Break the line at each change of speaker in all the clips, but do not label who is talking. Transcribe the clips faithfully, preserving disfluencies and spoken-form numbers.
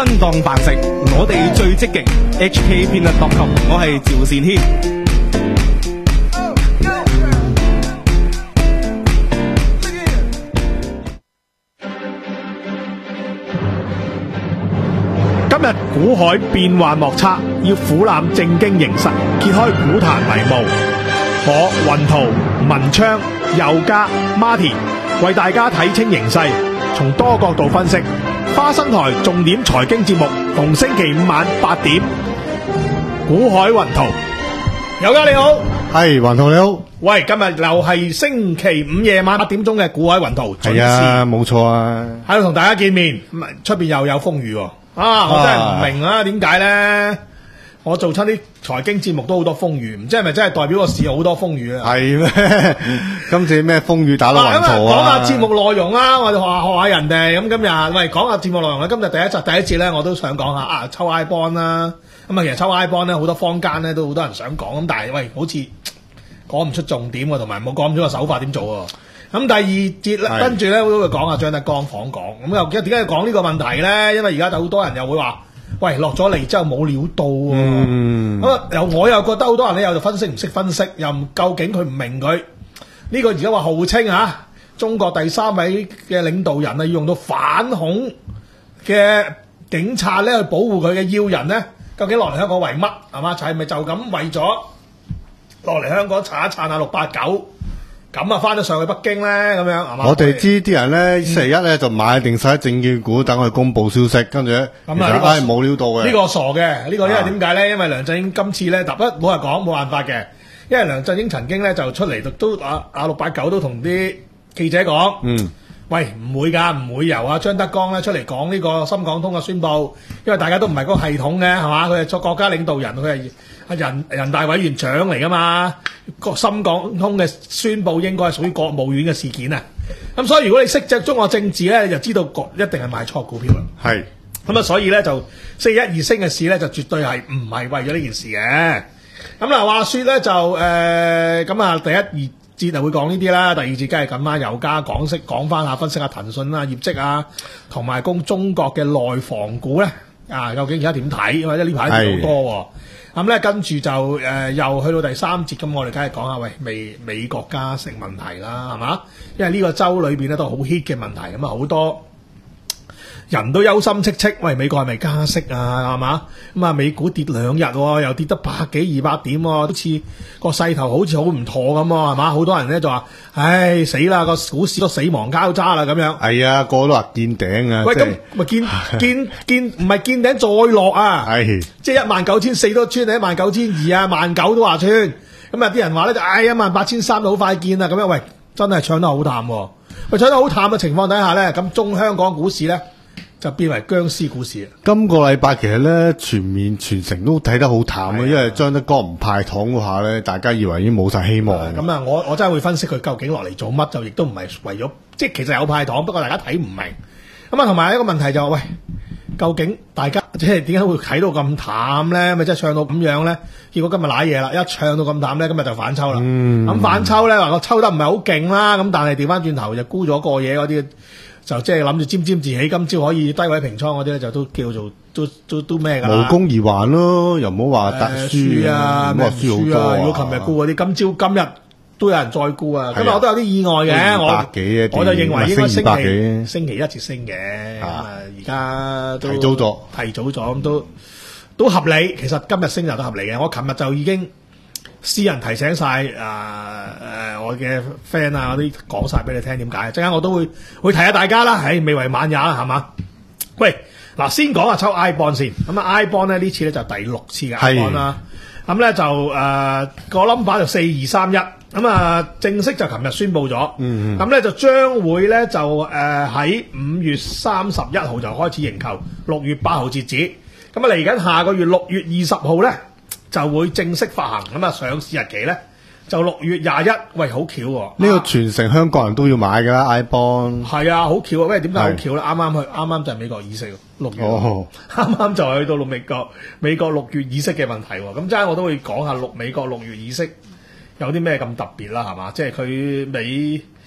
身當飯食，我哋最積極。H K Peanut dot com， 我係趙善軒。
今日股海變幻莫測，要俯瞰正經形勢，揭開股壇迷霧。我雲圖、文昌、佑嘉、Martin 為大家睇清形勢，從多角度分析。花生台重點財經節目，逢星期五晚八點。股海雲圖，佑嘉你好，
係雲圖你好。
喂，今日又係星期五夜晚八點鐘嘅股海雲圖，
係啊，冇錯啊，
喺度同大家見面。咁出邊又有風雨喎。啊！我真係唔明啊，點解咧？我做親啲財經節目都好多風雨，唔知係咪真係代表個市有好多風雨啊？
係咩？今次咩風雨打到雲圖啊？
講下節目內容啦，我哋學下學下人哋。咁今日喂講下節目內容啦。今日第一集第一節咧，我都想講下啊，抽 I bond 啦。咁啊，其實抽 I bond 咧，好多坊間咧都好多人想講，咁但係喂，好似講唔出重點喎，同埋冇講唔出個手法點做喎。咁第二節咧，跟住咧都會講下張德江訪港。咁又點解要講呢個問題咧？因為而家有好多人又會話，喂，落咗嚟之後冇料到喎。咁啊、嗯，又我又覺得好多人咧又分析唔識分析，又唔究竟佢唔明佢呢、呢個而家話號稱啊，中國第三位嘅領導人啊，要用到反恐嘅警察咧去保護佢嘅要人咧，究竟落嚟香港為乜？係嘛？係咪就咁為咗落嚟香港撐一撐下六八九？咁啊，翻咗上去北京咧，咁樣係嘛？
我哋知啲人咧，星期一咧就買定晒證券股，等佢公佈消息，跟住咧，其實係冇料到嘅。
呢個傻嘅，呢個因為點解咧？因為梁振英今次咧，嗱，冇人講，冇辦法嘅。因為梁振英曾經咧就出嚟都啊啊六八九都同啲記者講，嗯，喂，唔會㗎，唔會由啊張德江咧出嚟講呢個深港通嘅宣佈，因為大家都唔係嗰個系統嘅，係嘛？佢係作國家領導人，佢係。係人人大委員長嚟噶嘛？個深港通嘅宣佈應該係屬於國務院嘅事件啊！咁所以如果你識隻中國政治咧，你就知道一定係買錯股票啦。係咁啊，所以咧就星期一二升嘅市咧，就絕對係唔係為咗呢件事嘅。咁嗱，話說咧就誒咁啊，第一二節就會講呢啲啦，第二節梗係咁啦，佑嘉講識講翻下分析下騰訊啊業績啊，同埋供中國嘅內房股咧啊，究竟而家點睇？因為呢排跌好多喎。咁咧跟住就誒、呃、又去到第三節，咁我哋梗係講下喂美美國加息問題啦，係嘛？因為呢個州裏邊咧都好 hit 嘅問題，咁啊好多人都憂心戚戚，喂美國係咪加息啊？係嘛？咁啊美股跌兩日、哦，又跌得百幾二百點、哦，好似個勢頭好似好唔妥咁，係嘛？好多人咧就話，唉死啦，個股市都死亡交叉啦咁樣。係
啊，個個都話見頂啊！
喂，咁咪見見見唔係見頂再落啊？係，即係一萬九千四都穿，一萬九千二啊，萬九都話穿。咁啊啲人話咧就唉一萬八千三都好快見啦咁樣。喂，真係唱得好淡喎。喂，唱得好淡嘅情況底下咧，咁中香港股市咧，就變為僵屍股市啊！
今個禮拜其實咧，全面全城都睇得好淡啊，因為張德江唔派糖嗰下咧，大家以為已經冇晒希望。
咁啊，我我真係會分析佢究竟落嚟做乜，就亦都唔係為咗，即係其實有派糖，不過大家睇唔明。咁啊，同埋一個問題就係、喂，究竟大家即係點解會睇到咁淡咧？咪即係唱到咁樣咧？結果今日瀨嘢啦，一唱到咁淡咧，今日就反抽啦。咁、嗯、反抽咧，話我抽得唔係好勁啦，咁但係調翻轉頭就沽咗過嘢嗰啲。就即係諗住沾沾自喜，今朝可以低位平倉嗰啲咧，就都叫做都都都咩㗎啦？
無功而還咯，又唔好話特輸啊，咩輸好多啊！
如果琴日沽嗰啲，今朝今日都有人再沽啊！今日我都有啲意外嘅，我我就認為應該星期星期一至升嘅，咁啊而家都
提早咗，
提早咗咁都都合理。其實今日升就都合理嘅。我琴日就已經私人提醒晒啊誒我嘅 friend 啊嗰啲講晒俾你聽點解，陣間我都會會提下大家啦，唉未為晚也啦係嘛？喂嗱，先講下抽 I bond 先，咁啊 I bond 咧呢次咧就第六次嘅 I bond 啦，咁咧就誒個 number 就四二三一，咁啊正式就琴日宣布咗，咁、嗯、咧就將會咧就誒喺五月三十一號就開始認購，六月八號截止，咁啊嚟緊下個月六月二十號咧就會正式發行，咁啊上市日期咧就六月廿一，喂好巧喎！
呢、這個全城香港人都要買㗎啦 I bond。
係啊，好巧啊！喂，點解好巧咧？啱啱去，啱啱就係美國議息六月，啱啱、哦、就係去到六美國美國六月議息嘅問題喎。咁陣間我都會講下六美國六月議息有啲咩咁特別啦，係嘛？即係佢美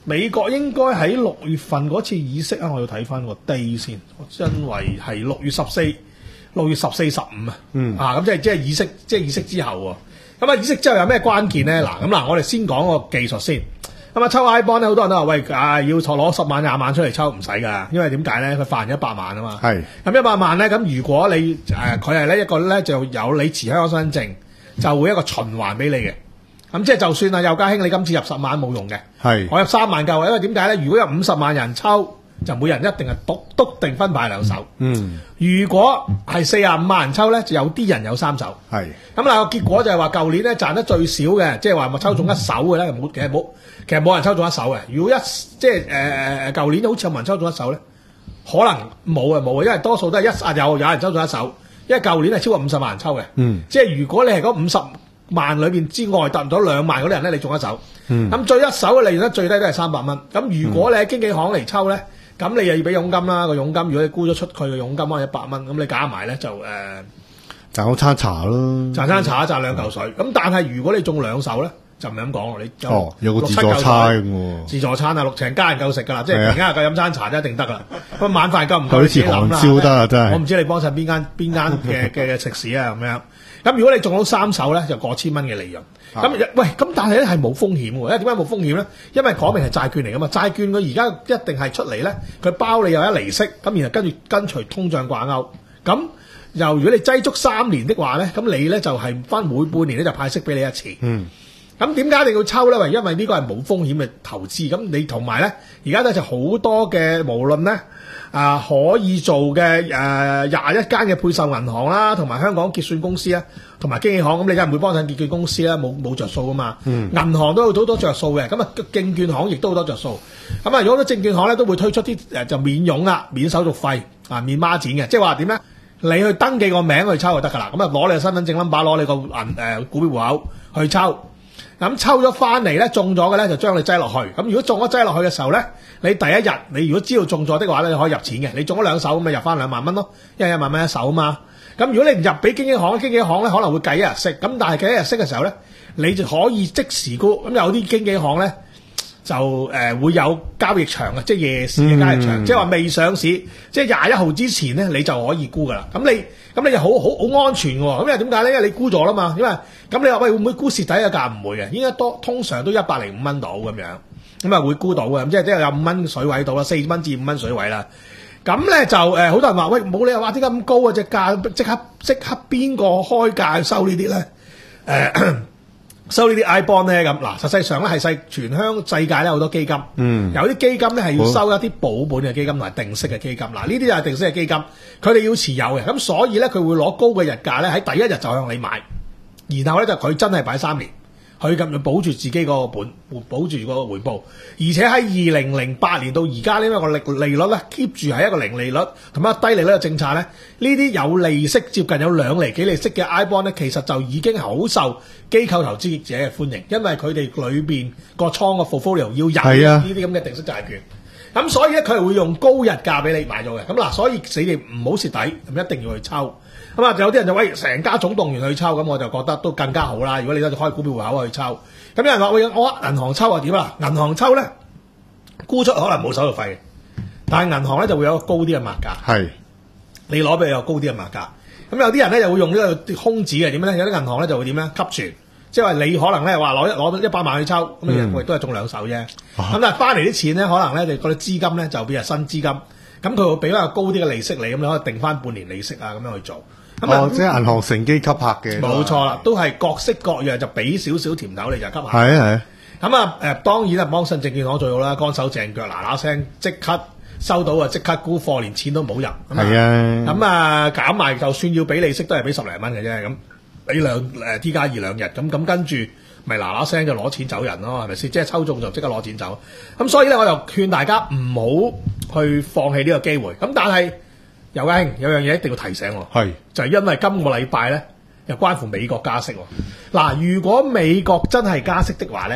美國應該喺六月份嗰次議息啊，我要睇翻個 day 先，因為係六月十四、六月十四、十五啊，嗯啊，咁即係即係議息，即係議息之後喎。咁啊，議息之後有咩關鍵咧？嗱，咁嗱，我哋先講個技術先。咁啊，抽 I bond 咧，好多人都話喂，啊要攞十萬廿萬出嚟抽唔使㗎，因為點解咧？佢發行一百萬啊嘛。係。咁一百萬咧，咁如果你誒佢係咧一個咧就有你持香港身份證，就會一個循環俾你嘅。咁即係就算啊，邱家興你今次入十萬冇用嘅。係。我入三萬夠，因為點解咧？如果有五十萬人抽，就每人一定係篤篤定分派兩手。嗯。如果係四十五萬人抽咧，就有啲人有三手。係。咁嗱個結果就係話，舊年咧賺得最少嘅，即係話咪抽中一手嘅咧，冇其實冇。其實冇人抽中一手嘅，如果一即係誒誒舊年好似有冇人抽中一手咧？可能冇啊冇啊，因為多數都係一啊有有人抽中一手，因為舊年係超過五十萬人抽嘅。嗯，即係如果你係嗰五十萬裏邊之外達唔到兩萬嗰啲人咧，你中一手。嗯，咁最一手嘅利潤咧最低都係三百蚊。咁如果你喺經紀行嚟抽咧，咁你又要俾佣金啦，個佣金如果你沽咗出去嘅佣金可能一百蚊，咁你加埋咧就誒
賺好餐茶咯，
賺餐茶賺兩嚿水。咁、嗯、但係如果你中兩手咧？就唔係咁講咯，你
哦有個自助餐喎，
自助餐啊，六成家人夠食㗎啦，即係而家夠飲餐茶就一定得㗎啦。咁晚飯夠唔夠？
好似韓燒得啊，真係。
我唔知你幫襯邊間邊間嘅嘅食肆啊咁樣。咁如果你中到三手咧，就過千蚊嘅利潤。咁、啊、喂，咁但係咧係冇風險喎，因為點解冇風險咧？因為講明係債券嚟㗎嘛，債券佢而家一定係出嚟咧，佢包你有一厘息，咁然後跟住跟隨通脹掛鈎。咁又如果你擠足三年的話咧，咁你咧就係翻每半年咧就派息俾你一次。嗯。咁點解一定要抽咧？為因為呢個係冇風險嘅投資。咁你同埋咧，而家咧就好多嘅無論咧啊可以做嘅誒廿一間嘅配售銀行啦，同埋香港結算公司啊，同埋經紀行。咁你梗係唔會幫襯結算公司啦，冇冇著數噶嘛。嗯。銀行都有好多着數嘅，咁啊證券行亦都好多着數。咁啊，如果啲證券行咧都會推出啲誒就免佣啦、免手續費啊、免孖展嘅，即係話點咧？你去登記個名去抽就得㗎啦。咁啊攞你嘅身份證 number，攞你個銀誒股票戶口去抽。咁抽咗翻嚟咧，中咗嘅咧就將你擠落去。咁如果中咗擠落去嘅時候咧，你第一日你如果知道中咗的話咧，你可以入錢嘅。你中咗兩手咁咪入翻兩萬蚊咯，因為一萬蚊一手啊嘛。咁如果你唔入俾經紀行，經紀行咧可能會計一日息。咁但係計一日息嘅時候咧，你就可以即時沽。咁有啲經紀行咧就誒、呃、會有交易場嘅，即係夜市嘅交易場，嗯、即係話未上市，即係廿一號之前咧你就可以沽噶啦。咁你咁你就好好好安全喎。咁因為點解咧？因為你沽咗啦嘛。因為咁你話喂會唔會沽蝕底嘅價？唔會嘅，應該多通常都一百零五蚊到咁樣，咁啊會沽到嘅。咁即係即係有五蚊水位到啦，四蚊至五蚊水位啦。咁咧就誒好、呃、多人話喂冇理由話點解咁高啊隻價？即刻即刻邊個開價收呢啲咧？誒、呃。收呢啲 I bond 咧咁嗱，實際上咧係世全香世界咧好多基金，嗯，有啲基金咧係要收一啲保本嘅基金同埋定息嘅基金，嗱呢啲就係定息嘅基金，佢哋要持有嘅，咁所以咧佢會攞高嘅日價咧喺第一日就向你買，然後咧就佢真係擺三年。佢咁樣保住自己個本，保住個回報，而且喺二零零八年到而家呢個利利率咧 keep 住係一個零利率同埋低利率嘅政策咧，呢啲有利息接近有兩厘幾利息嘅 I bond 咧，其實就已經係好受機構投資者嘅歡迎，因為佢哋裏邊個倉個 portfolio 要入呢啲咁嘅定息債券，咁所以咧佢係會用高日價俾你買咗嘅，咁嗱，所以你哋唔好蝕底，咁一定要去抽。咁啊，有啲人就喂成家總動員去抽，咁我就覺得都更加好啦。如果你都開股票戶口去抽，咁有人話喂，我銀行抽啊點啊？銀行抽咧，沽出可能冇手續費嘅，但係銀行咧就會有個高啲嘅碼價。係，你攞俾佢有高啲嘅碼價。咁有啲人咧就會用呢個空紙嘅，點咧？有啲銀行咧就會點咧？吸存，即係話你可能咧話攞一攞一百萬去抽，咁你亦都係中兩手啫。咁、嗯、但係翻嚟啲錢咧，可能咧就嗰啲資金咧就變係新資金，咁佢會俾翻個高啲嘅利息你，咁你可以定翻半年利息啊，咁樣去做。
哦，即係銀行乘機吸客嘅，
冇錯啦，都係各式各樣就俾少少甜頭你就吸客。
係啊係。咁啊誒，當然啊，幫襯證券行最好啦，乾手淨腳嗱嗱聲即刻收到啊，即刻沽貨，連錢都冇入。係啊。咁啊減埋，就算要俾利息都係俾十零蚊嘅啫，咁俾兩誒 T 加二兩日，咁咁跟住咪嗱嗱聲就攞錢走人咯，係咪先？即係抽中就即刻攞錢走。咁所以咧，我就勸大家唔好去放棄呢個機會。咁但係。有嘅，有樣嘢一定要提醒我，係就係、是、因為今個禮拜咧，又關乎美國加息喎。嗱，如果美國真係加息的話咧，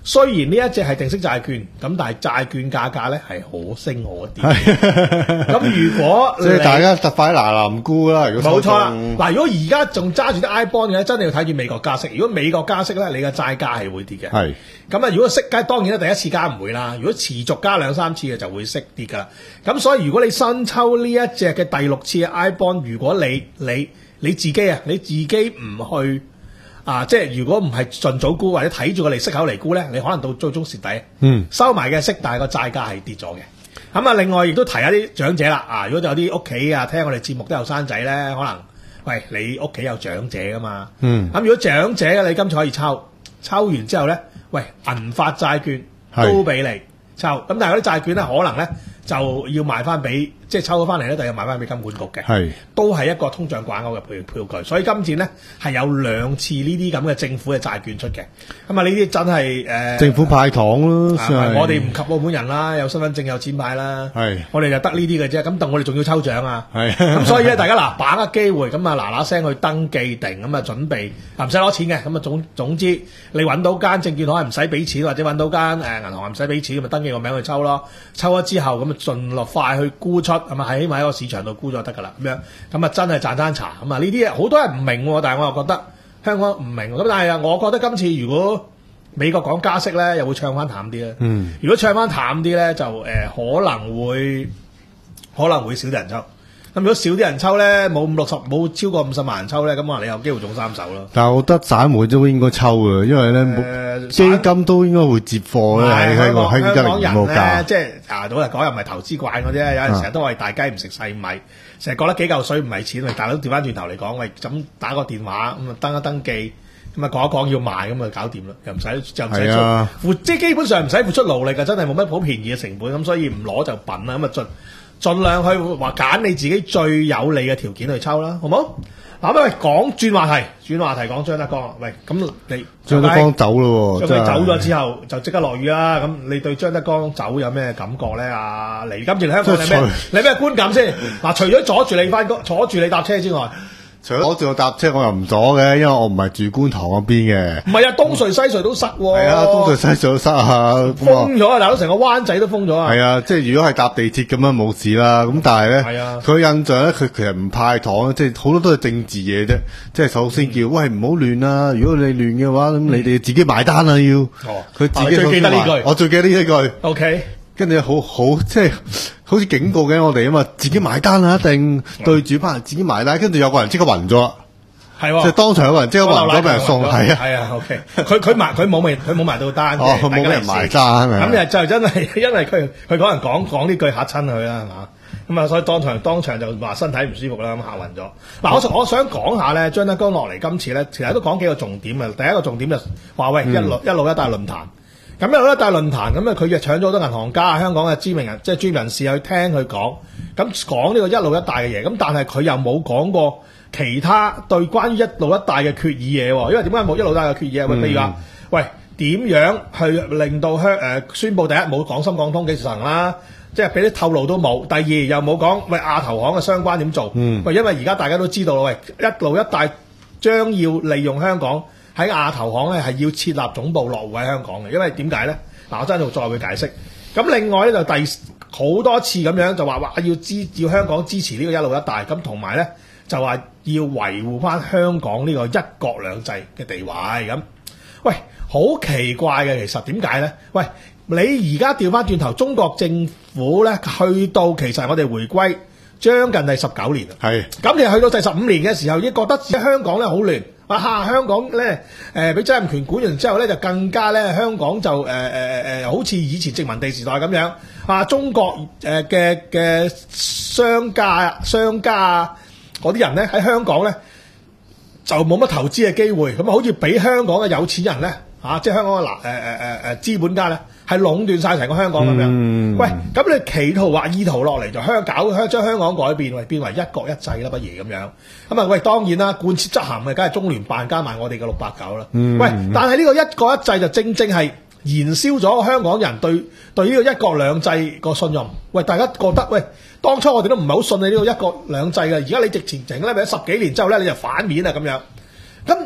雖然呢一隻係定息債券，咁但係債券價格咧係可升可跌。咁如果
即係大家特快嗱嗱沽啦，如果
冇錯啦。嗱，如果而家仲揸住啲 I bond 嘅，真係要睇住美國加息。如果美國加息咧，你嘅債價係會跌嘅。
係。
咁啊，如果息加，當然咧第一次加唔會啦。如果持續加兩三次嘅就會息跌㗎啦。咁所以如果你新抽呢一隻嘅第六次嘅 I bond，如果你你你自己啊，你自己唔去。啊，即係如果唔係盡早沽或者睇住個利息口嚟沽咧，你可能到最終蝕底。
嗯，
收埋嘅息，但係個債價係跌咗嘅。咁啊，另外亦都提下啲長者啦。啊，如果有啲屋企啊聽我哋節目都有生仔咧，可能喂你屋企有長者噶嘛。
嗯。咁
如果長者你今次可以抽，抽完之後咧，喂銀發債券都俾你抽。咁但係嗰啲債券咧，可能咧就要賣翻俾。即係抽咗翻嚟咧，就要賣翻俾金管局嘅，係都係一個通脹掛鈎嘅票票據。所以今次咧係有兩次呢啲咁嘅政府嘅債券出嘅。咁啊，呢啲真係誒、呃、
政府派糖咯。
啊、我哋唔及澳門人啦，有身份證有錢派啦。係我哋就得呢啲嘅啫。咁但我哋仲要抽獎啊。係咁，所以咧大家嗱把握機會，咁啊嗱嗱聲去登記定，咁啊準備啊唔使攞錢嘅。咁啊總總之你揾到間證券行係唔使俾錢，或者揾到間誒銀行係唔使俾錢，咁咪登記個名去抽咯。抽咗之後咁啊盡落快去沽出。係咪喺起碼喺個市場度沽咗得㗎啦？咁樣咁啊，真係賺餐茶咁啊！呢啲嘢好多人唔明，但係我又覺得香港唔明。咁但係啊，我覺得今次如果美國講加息咧，又會唱翻淡啲咧。嗯，如果唱翻淡啲咧，就誒、呃、可能會可能會少啲人抽。咁如果少啲人抽咧，冇五六十冇超過五十萬人抽咧，咁可能你有機會中三手咯。
但係我覺得散戶都應該抽嘅，因為咧、呃、基金都應該會接貨咧喺喺個喺一零五個價。
即係啊，老實講又唔係投資慣嘅啫，有陣成日都係大雞唔食細米，成日覺得幾嚿水唔係錢，大佬調翻轉頭嚟講，喂咁打個電話咁啊登一登記，咁啊講一講要賣咁啊搞掂啦，又唔使又唔使出付，即係基本上唔使付出勞力嘅，真係冇乜好便宜嘅成本，咁所以唔攞就笨啦，咁啊盡。盡量去話揀你自己最有利嘅條件去抽啦，好冇？嗱，咁喂，講轉話題，轉話題講張德江。喂，咁你
張德江走咯喎，
張德江走咗之後就即刻落雨啦。咁你對張德江走有咩感覺咧？啊，嚟今次嚟香港你咩？你咩觀感先？嗱，除咗阻住你翻工、阻住你搭車之外。
除咗阻住我搭車，我又唔阻嘅，因為我唔係住觀塘嗰邊嘅。
唔係啊，東隧西隧都塞喎。係
啊，東隧西隧都塞啊。
封咗啊！大佬成個灣仔都封咗啊。
係啊，即係如果係搭地鐵咁樣冇事啦。咁但係咧，係啊，佢印象咧，佢其實唔派糖，即係好多都係政治嘢啫。即係首先叫、嗯、喂唔好亂啊！如果你亂嘅話，咁、嗯、你哋自己埋單啊要。哦。佢自己最記得呢句。我最記得呢一句。
O K。
跟住好好即係好似警告緊我哋啊嘛，自己埋單啊，一定、嗯、對住班人自己埋單。跟住有個人即刻暈咗。係喎，即係當場有個人即刻暈咗俾人送，係啊，
係啊 ，OK，佢佢埋佢冇埋佢冇埋到單嘅，
哦，佢冇俾人埋單啊，
咁就真係因為佢佢可能講講呢句嚇親佢啦，係嘛，咁啊，所以當場當場就話身體唔舒服啦，咁嚇暈咗。嗱，我我想講下咧，張德江落嚟今次咧，其實都講幾個重點啊。第一個重點就話喂，一路一路一帶論壇，咁一路一帶論壇，咁啊佢就搶咗好多銀行家、香港嘅知名人，即係專業人士去聽佢講，咁講呢個一路一帶嘅嘢，咁但係佢又冇講過。其他對關於一路一帶嘅決議嘢喎，因為點解冇一路一帶嘅決議啊？喂、嗯，譬如話，喂點樣去令到香誒宣佈第一冇廣深港通幾時行啦？即係俾啲透露都冇。第二又冇講喂亞投行嘅相關點做？嗯，喂，因為而家大家都知道啦，喂一路一帶將要利用香港喺亞投行咧係要設立總部落戶喺香港嘅，因為點解咧？嗱，我真係再會解釋。咁另外咧就第好多次咁樣就話話要支要香港支持呢個一路一帶，咁同埋咧。就話要維護翻香港呢個一國兩制嘅地位咁，喂，好奇怪嘅其實點解咧？喂，你而家調翻轉頭，中國政府咧去到其實我哋回歸將近第十九年啦，係咁你去到第十五年嘅時候，已經覺得香港咧好亂，啊嚇香港咧誒俾曾蔭權管完之後咧，就更加咧香港就誒誒誒好似以前殖民地時代咁樣啊，中國誒嘅嘅商家商家啊。嗰啲人咧喺香港咧就冇乜投資嘅機會，咁啊好似俾香港嘅有錢人咧嚇、啊，即係香港嘅嗱誒誒誒誒資本家咧係壟斷晒成個香港咁樣。嗯、喂，咁你企圖話意圖落嚟就香搞香將香港改變，喂變為一國一制啦，不如咁樣。咁啊喂，當然啦，貫徹執行嘅梗係中聯辦加埋我哋嘅六八九啦。嗯、喂，但係呢個一國一制就正正係燃燒咗香港人對對呢個一國兩制個信任。喂，大家覺得喂？當初我哋都唔係好信你呢個一國兩制嘅，而家你直情整咧，咪十幾年之後咧，你就反面啊咁樣。咁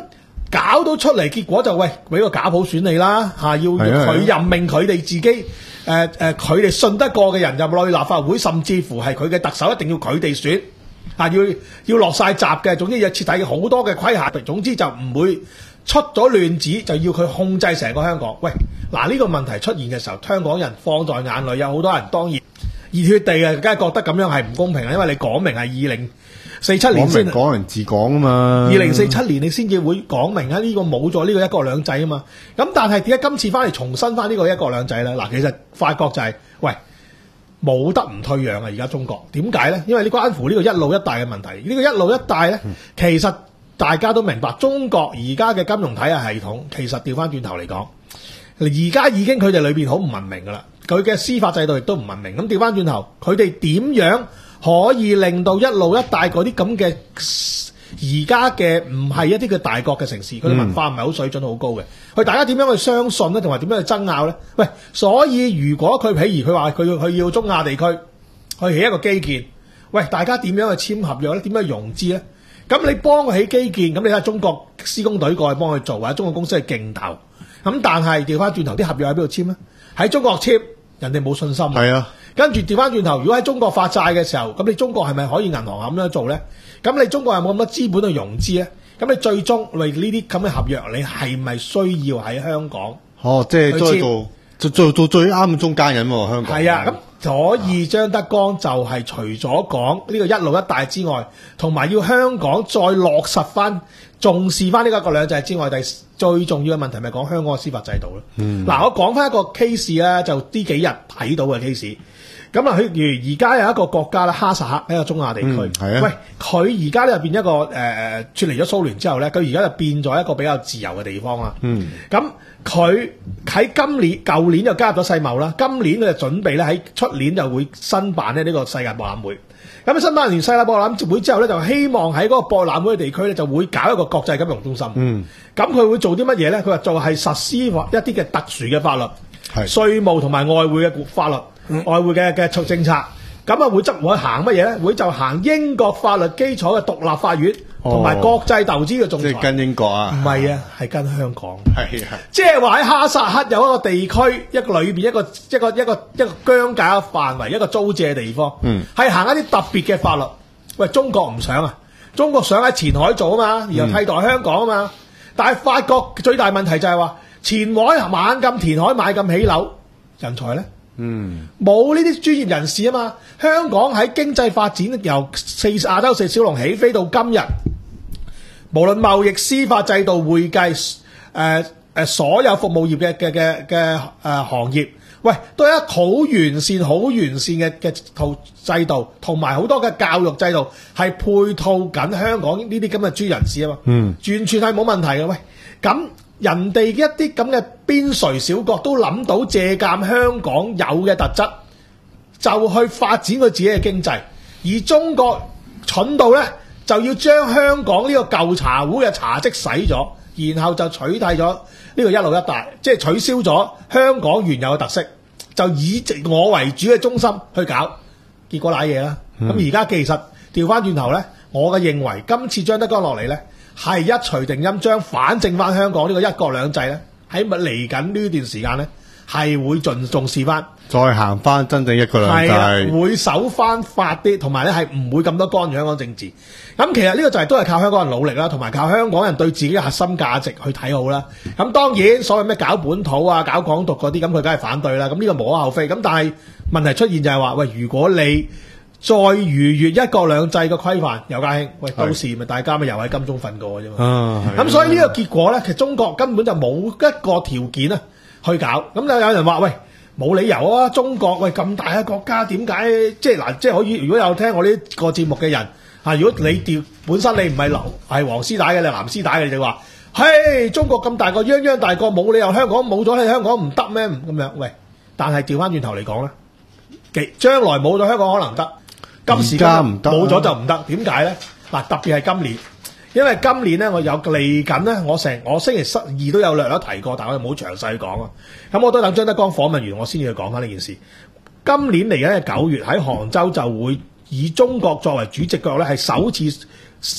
搞到出嚟，結果就喂俾個假普選你啦嚇，要佢任命佢哋自己誒誒佢哋信得過嘅人入落去立法會，甚至乎係佢嘅特首一定要佢哋選啊，要要落晒閘嘅。總之要徹底好多嘅規限，總之就唔會出咗亂子，就要佢控制成個香港。喂，嗱呢個問題出現嘅時候，香港人放在眼裏，有好多人當然熱血地啊，梗係覺得咁樣係唔公平啊，因為你講明係二零四七年先
講人治港啊嘛，
二零四七年你先至會講明啊，呢個冇咗呢個一國兩制啊嘛。咁但係點解今次翻嚟重新翻呢個一國兩制咧？嗱，其實發覺就係、是、喂冇得唔退讓啊！而家中國點解咧？因為呢關乎呢個一路一帶嘅問題。呢、這個一路一帶咧，其實大家都明白，中國而家嘅金融體系系統其實調翻轉頭嚟講，而家已經佢哋裏邊好唔文明噶啦，佢嘅司法制度亦都唔文明。咁調翻轉頭，佢哋點樣可以令到一路一帶嗰啲咁嘅而家嘅唔係一啲嘅大國嘅城市，佢哋文化唔係好水準好高嘅，佢大家點樣去相信咧，同埋點樣去爭拗咧？喂，所以如果佢譬如佢話佢要佢要中亞地區去起一個基建，喂，大家點樣去簽合約咧？點樣去融資咧？咁你幫佢起基建，咁你睇下中國施工隊過去幫佢做，或者中國公司係競投，咁但係調翻轉頭啲合約喺邊度簽咧？喺中國簽，人哋冇信心。係啊。跟住調翻轉頭，如果喺中國發債嘅時候，咁你中國係咪可以銀行咁樣做咧？咁你中國有冇咁多資本去融資咧？咁你最終為呢啲咁嘅合約，你係咪需要喺香港？
哦，即係做做做做做最啱嘅中間人喎，香港。係啊，咁所以張德江就係除咗講呢個一路一帶之外，同埋要香港再落實翻、重視翻呢個一國兩制之外，第最重要嘅問題咪講香港嘅司法制度咯。嗯，嗱，我講翻一個 case 啦，就呢幾日睇到嘅 case。咁啊，譬如而家有一個國家咧，哈薩克喺個中亞地區。係啊。喂，佢而家咧入變一個誒誒脫離咗蘇聯之後咧，佢而家就變咗一個比較自由嘅地方啦。嗯。咁佢喺今年、舊年就加入咗世貿啦，今年佢就準備咧喺出年就會申辦咧呢個世界博覽會。咁申辦完世界博覽會之後咧，就希望喺嗰個博覽會嘅地區咧就會搞一個國際金融中心。嗯。咁佢會做啲乜嘢咧？佢話就係實施一啲嘅特殊嘅法律，係稅務同埋外匯嘅法律。嗯、外匯嘅嘅政策，咁啊會執會行乜嘢咧？會就行英國法律基礎嘅獨立法院，同埋、哦、國際投資嘅仲裁。即係跟英國啊？唔係啊，係跟香港。係啊，即係話喺哈薩克有一個地區，一個裏邊一個一個一個一個疆界嘅範圍，一個租借嘅地方，嗯，係行一啲特別嘅法律。喂，中國唔想啊，中國想喺前海做啊嘛，然後替代香港啊嘛。嗯、但係法國最大問題就係話，前海猛咁填海，買咁起樓，人才咧？嗯，冇呢啲專業人士啊嘛。香港喺經濟發展由四亞洲四小龍起飛到今日，無論貿易、司法制度、會計，誒、呃、誒，所有服務業嘅嘅嘅嘅誒行業，喂，都係一好完善、好完善嘅嘅套制度，同埋好多嘅教育制度係配套緊香港呢啲咁嘅專業人士啊嘛。嗯，完全係冇問題嘅。喂，咁。人哋一啲咁嘅邊陲小國都諗到借鑑香港有嘅特質，就去發展佢自己嘅經濟。而中國蠢到咧，就要將香港呢個舊茶壺嘅茶漬洗咗，然後就取締咗呢個一路一帶，即係取消咗香港原有嘅特色，就以我為主嘅中心去搞，結果瀨嘢啦。咁而家其實調翻轉頭咧，我嘅認為今次張德江落嚟咧，係一錘定音，將反正翻香港呢個一國兩制咧，喺咪嚟緊呢段時間咧，係會盡重視翻，再行翻真正一國兩制，係會守翻法啲，同埋咧係唔會咁多干預香港政治。咁其實呢個就係都係靠香港人努力啦，同埋靠香港人對自己嘅核心價值去睇好啦。咁當然所謂咩搞本土啊、搞港獨嗰啲，咁佢梗係反對啦。咁呢個無可厚非。咁但係問題出現就係話，喂，如果你再逾越一國兩制嘅規範，尤家興，喂，到時咪大家咪又喺金鐘瞓過嘅啫嘛。咁、啊、所以呢個結果咧，其實中國根本就冇一個條件啊去搞。咁就有人話，喂，冇理由啊！中國喂咁大嘅國家，點解即係嗱？即係可以，如果有聽我呢個節目嘅人啊，如果你調本身你唔係劉係黃絲帶嘅，你係藍絲帶嘅，你就話，嘿，中國咁大個泱泱大國，冇理由香港冇咗，你香港唔得咩？咁樣喂，但係調翻轉頭嚟講咧，其將來冇咗香港可能得。今時今日冇咗就唔得，點解咧？嗱，特別係今年，因為今年咧，我有嚟緊咧，我成我星期二都有略略提過，但係我哋冇詳細講啊。咁我都等張德江訪問完，我先至去講翻呢件事。今年嚟緊嘅九月喺杭州就會以中國作為主席國咧，係首次實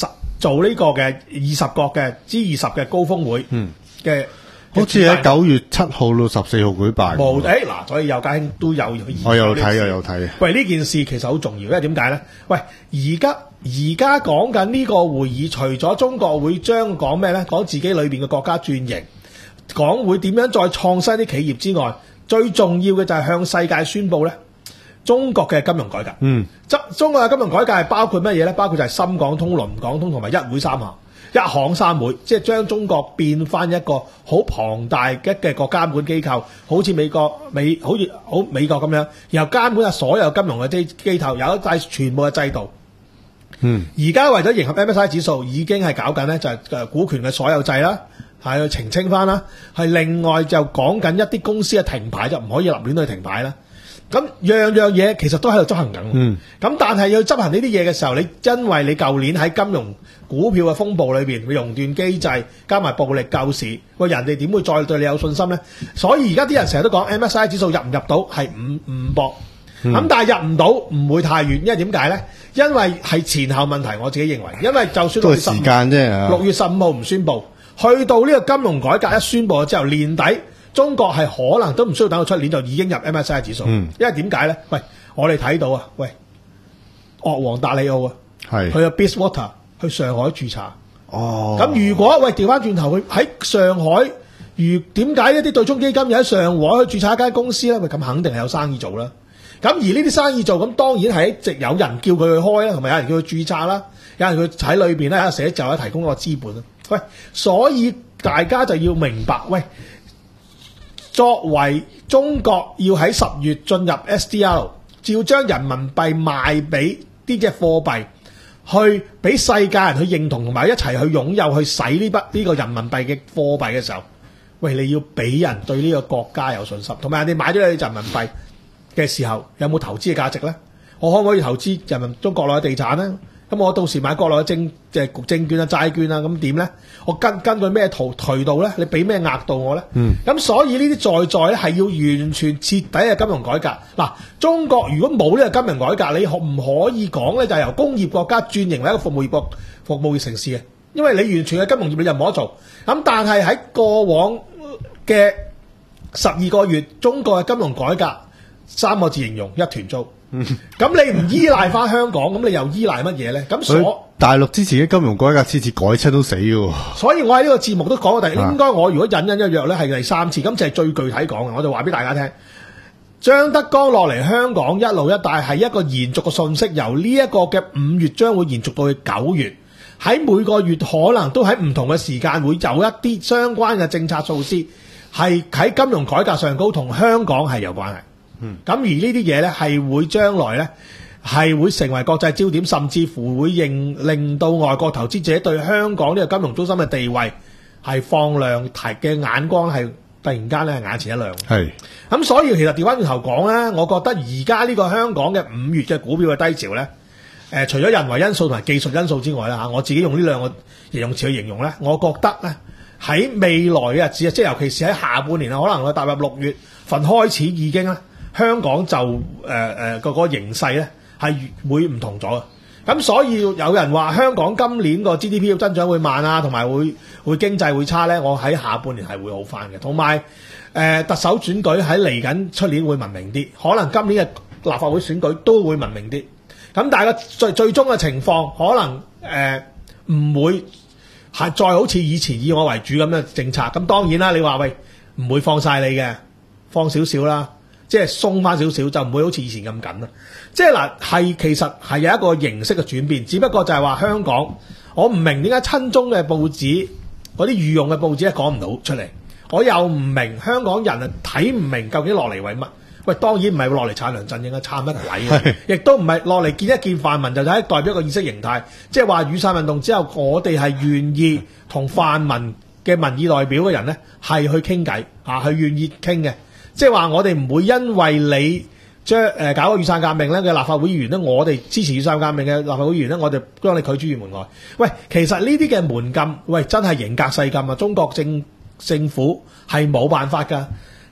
做呢個嘅二十國嘅 G 二十嘅高峰會嘅。嗯
好似喺九月七號到十四號舉辦。
冇誒嗱，所以有家兄都有。
我有睇啊，有睇。
喂，呢件事其實好重要，因為點解咧？喂，而家而家講緊呢個會議，除咗中國會將講咩咧？講自己裏邊嘅國家轉型，講會點樣再創新啲企業之外，最重要嘅就係向世界宣佈咧，中國嘅金融改革。嗯，中中國嘅金融改革係包括乜嘢咧？包括就係深港通、倫港通同埋一會三行。一行三會，即係將中國變翻一個好龐大嘅嘅個監管機構，好似美國美好似好美國咁樣，然後監管下所有金融嘅機機構，有一帶全部嘅制度。嗯，而家為咗迎合 M S C I 指數，已經係搞緊咧，就係誒股權嘅所有制啦，係去澄清翻啦，係另外就講緊一啲公司嘅停牌就唔可以立亂去停牌啦。咁樣樣嘢其實都喺度執行緊。嗯。咁但係要執行呢啲嘢嘅時候，你因為你舊年喺金融股票嘅風暴裏邊，熔斷機制加埋暴力救市，喂人哋點會再對你有信心咧？所以而家啲人成日都講 M S C I 指數入唔入到係五五博，咁、嗯、但係入唔到唔會太遠，因為點解咧？因為係前後問題，我自己認為，因為就算六月十五，都係時間啫。六月十五號唔宣佈，去到呢個金融改革一宣佈咗之後，年底。中國係可能都唔需要等到出年就已經入 M S C I 指數，嗯、因為點解咧？喂，我哋睇到啊，喂，鄂王達里奧啊，係去咗 Biswater 去上海註冊。哦，咁如果喂調翻轉頭，佢喺上海，如點解一啲對沖基金又喺上海去註冊一間公司咧？喂，咁肯定係有生意做啦。咁而呢啲生意做，咁當然係一直有人叫佢去開啦，同埋有人叫佢註冊啦，有人佢喺裏邊咧有寫就有提供個資本啦。喂，所以大家就要明白，喂。作為中國要喺十月進入 S D R， 照將人民幣賣俾啲嘅貨幣，去俾世界人去認同同埋一齊去擁有去使呢筆呢個人民幣嘅貨幣嘅時候，喂，你要俾人對呢個國家有信心，同埋人哋買咗你人民幣嘅時候，有冇投資嘅價值咧？我可唔可以投資人民中國內嘅地產咧？咁我到時買國內嘅證即係證券啊、債券啊，咁點咧？我根根據咩途渠道咧？你俾咩額度我咧？嗯，咁所以呢啲在在咧係要完全徹底嘅金融改革。嗱，中國如果冇呢個金融改革，你可唔可以講咧？就係由工業國家轉型為一個服務業國服務業城市嘅？因為你完全嘅金融業你就冇得做。咁但係喺過往嘅十二個月，中國嘅金融改革三個字形容一團糟。嗯，咁你唔依賴翻香港，咁你又依賴乜嘢咧？咁所
大陸之前嘅金融改革次次改親都死嘅。
所以我喺呢個節目都講過，但係應該我如果隱隱約約咧係第三次，今次係最具體講嘅，我就話俾大家聽。張德江落嚟香港一路一帶係一個延續嘅信息，由呢一個嘅五月將會延續到去九月，喺每個月可能都喺唔同嘅時間會有一啲相關嘅政策措施，係喺金融改革上高同香港係有關係。嗯，咁而呢啲嘢咧係會將來咧係會成為國際焦點，甚至乎會令令到外國投資者對香港呢個金融中心嘅地位係放亮提嘅眼光係突然間咧眼前一亮。係，咁所以其實調翻轉頭講咧，我覺得而家呢個香港嘅五月嘅股票嘅低潮咧，誒、呃、除咗人為因素同埋技術因素之外啦嚇，我自己用呢兩個形容詞去形容咧，我覺得咧喺未來嘅日子啊，即係尤其是喺下半年啊，可能我踏入六月份開始已經咧。香港就誒誒個個形勢咧係會唔同咗嘅，咁所以有人話香港今年個 G D P 嘅增長會慢啊，同埋會會經濟會差咧，我喺下半年係會好翻嘅，同埋誒特首選舉喺嚟緊出年會文明啲，可能今年嘅立法會選舉都會文明啲，咁但係個最最終嘅情況可能誒唔、呃、會係再好似以前以我為主咁嘅政策，咁當然啦，你話喂唔會放晒你嘅，放少少啦。即係鬆翻少少，就唔會好似以前咁緊啦。即係嗱，係其實係有一個形式嘅轉變，只不過就係話香港，我唔明點解親中嘅報紙嗰啲御用嘅報紙咧講唔到出嚟，我又唔明香港人啊睇唔明究竟落嚟為乜？喂，當然唔係落嚟撐梁振英啊，撐乜鬼？亦都唔係落嚟見一見泛民就係代表一個意識形態，即係話雨傘運動之後，我哋係願意同泛民嘅民意代表嘅人咧係去傾偈啊，係願意傾嘅。即係話我哋唔會因為你將誒、呃、搞個雨傘革命咧嘅立法會議員咧，我哋支持雨傘革命嘅立法會議員咧，我哋將你拒諸於門外。喂，其實呢啲嘅門禁，喂真係刑格細禁啊！中國政政府係冇辦法㗎。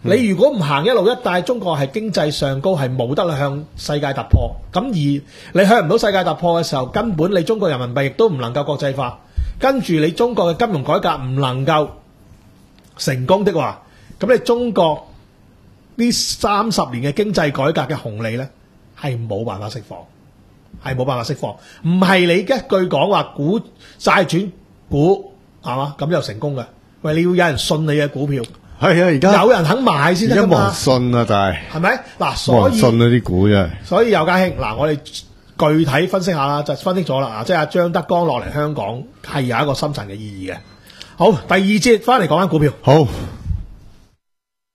你如果唔行一路一帶，中國係經濟上高係冇得向世界突破。咁而你向唔到世界突破嘅時候，根本你中國人民幣亦都唔能夠國際化。跟住你中國嘅金融改革唔能夠成功的話，咁你中國呢三十年嘅經濟改革嘅紅利呢，係冇辦法釋放，係冇辦法釋放。唔係你一句講話股債轉股係嘛，咁就成功嘅。喂，你要有人信你嘅股票。
係啊，而家
有人肯買先得㗎嘛。
而家冇人信啊，但係
係咪嗱？
冇
所以
人信啊啲股真係。
所以有家兄嗱，我哋具體分析下啦，就分析咗啦啊，即係阿張德江落嚟香港係有一個深層嘅意義嘅。好，第二節翻嚟講翻股票。
好。